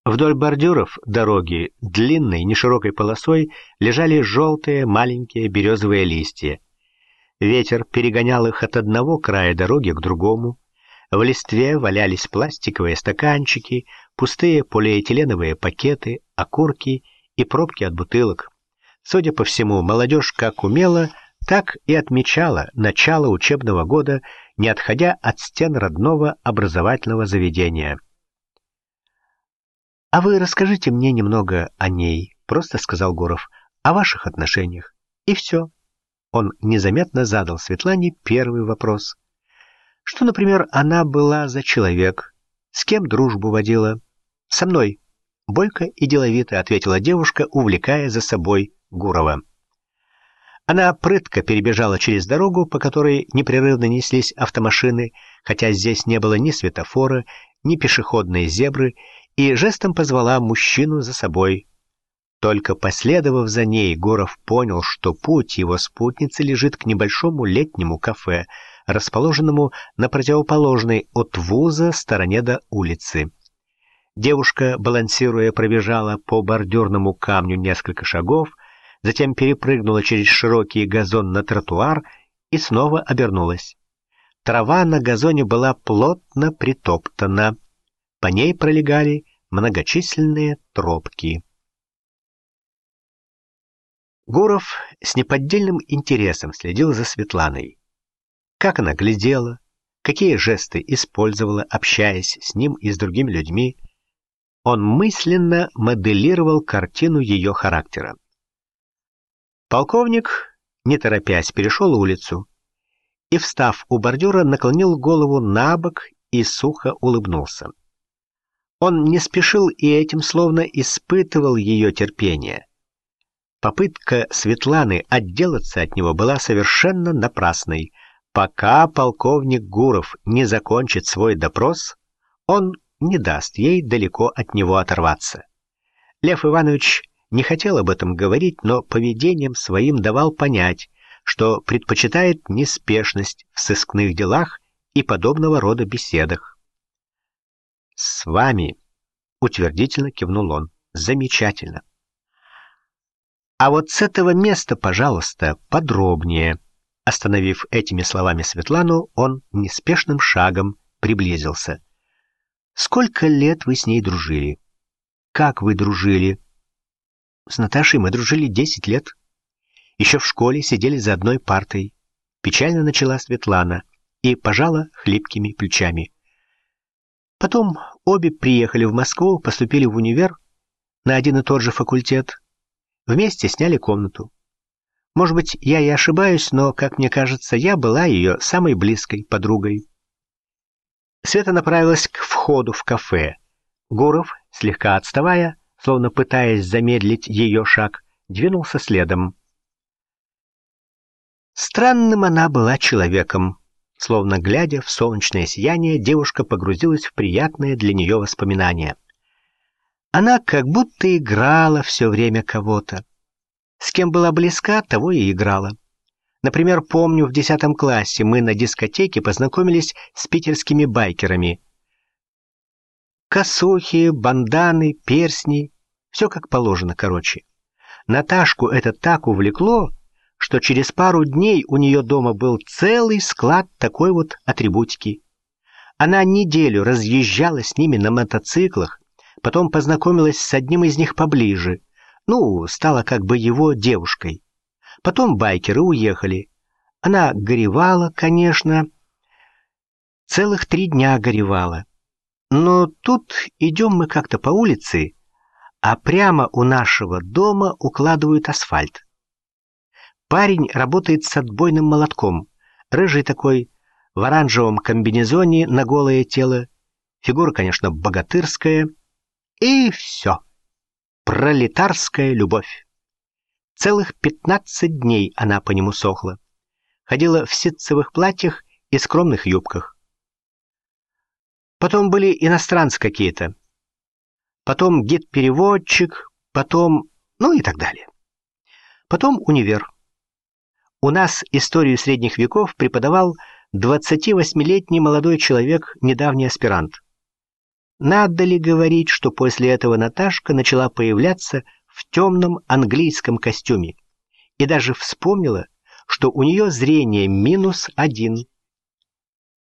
Вдоль бордюров дороги длинной неширокой полосой лежали желтые маленькие березовые листья. Ветер перегонял их от одного края дороги к другому. В листве валялись пластиковые стаканчики, пустые полиэтиленовые пакеты, окурки и пробки от бутылок. Судя по всему, молодежь как умела, так и отмечала начало учебного года, не отходя от стен родного образовательного заведения. «А вы расскажите мне немного о ней», — просто сказал Гуров, — «о ваших отношениях». И все. Он незаметно задал Светлане первый вопрос. Что, например, она была за человек? С кем дружбу водила? Со мной. Бойко и деловито ответила девушка, увлекая за собой Гурова. Она прытко перебежала через дорогу, по которой непрерывно неслись автомашины, хотя здесь не было ни светофора, ни пешеходной зебры, и жестом позвала мужчину за собой. Только последовав за ней, Гуров понял, что путь его спутницы лежит к небольшому летнему кафе, расположенному на противоположной от вуза стороне до улицы. Девушка, балансируя, пробежала по бордюрному камню несколько шагов, затем перепрыгнула через широкий газон на тротуар и снова обернулась. Трава на газоне была плотно притоптана. По ней пролегали многочисленные тропки. Гуров с неподдельным интересом следил за Светланой. Как она глядела, какие жесты использовала, общаясь с ним и с другими людьми. Он мысленно моделировал картину ее характера. Полковник, не торопясь, перешел улицу и, встав у бордюра, наклонил голову набок и сухо улыбнулся. Он не спешил и этим словно испытывал ее терпение. Попытка Светланы отделаться от него была совершенно напрасной. Пока полковник Гуров не закончит свой допрос, он не даст ей далеко от него оторваться. Лев Иванович не хотел об этом говорить, но поведением своим давал понять, что предпочитает неспешность в сыскных делах и подобного рода беседах. «С вами», — утвердительно кивнул он, — «замечательно». «А вот с этого места, пожалуйста, подробнее». Остановив этими словами Светлану, он неспешным шагом приблизился. «Сколько лет вы с ней дружили? Как вы дружили?» «С Наташей мы дружили 10 лет. Еще в школе сидели за одной партой». Печально начала Светлана и пожала хлипкими плечами. Потом обе приехали в Москву, поступили в универ на один и тот же факультет. Вместе сняли комнату. Может быть, я и ошибаюсь, но, как мне кажется, я была ее самой близкой подругой. Света направилась к входу в кафе. Гуров, слегка отставая, словно пытаясь замедлить ее шаг, двинулся следом. Странным она была человеком. Словно глядя в солнечное сияние, девушка погрузилась в приятные для нее воспоминания. Она как будто играла все время кого-то. С кем была близка, того и играла. Например, помню, в 10 классе мы на дискотеке познакомились с питерскими байкерами. Косухи, банданы, перстни — все как положено, короче. Наташку это так увлекло, что через пару дней у нее дома был целый склад такой вот атрибутики. Она неделю разъезжала с ними на мотоциклах, потом познакомилась с одним из них поближе. Стала как бы его девушкой. Потом байкеры уехали. Она горевала, конечно. Целых 3 дня горевала. Но тут идем мы как-то по улице, а прямо у нашего дома укладывают асфальт. Парень работает с отбойным молотком. Рыжий такой, в оранжевом комбинезоне на голое тело. Фигура, конечно, богатырская. И все. Пролетарская любовь. Целых 15 дней она по нему сохла. Ходила в ситцевых платьях и скромных юбках. Потом были иностранцы какие-то. Потом гид-переводчик, потом... и так далее. Потом универ. У нас историю средних веков преподавал 28-летний молодой человек, недавний аспирант. Надо ли говорить, что после этого Наташка начала появляться в темном английском костюме и даже вспомнила, что у нее зрение -1.